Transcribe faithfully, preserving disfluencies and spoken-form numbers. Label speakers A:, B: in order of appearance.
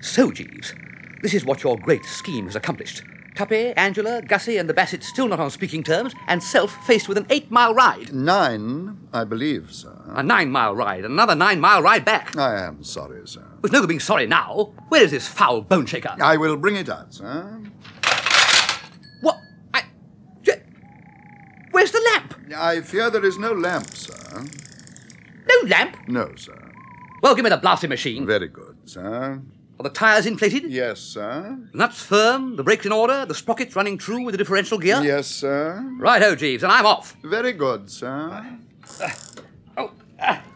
A: So, Jeeves, this is what your great scheme has accomplished. Tuppy, Angela, Gussie, and the Bassett still not on speaking terms, and Self faced with an eight-mile ride.
B: Nine, I believe, sir.
A: A nine-mile ride, and another nine-mile ride back.
B: I am sorry, sir.
A: There's no good being sorry now. Where is this foul bone shaker?
B: I will bring it out, sir.
A: What? I... J- Where's the lamp?
B: I fear there is no lamp, sir.
A: No lamp?
B: No, sir.
A: Well, give me the blasting machine.
B: Very good, sir.
A: Are the tyres inflated?
B: Yes, sir.
A: The nuts firm, the brakes in order, the sprockets running true with the differential gear?
B: Yes, sir.
A: Righto, Jeeves, and I'm off.
B: Very good, sir.
A: Uh, oh, uh,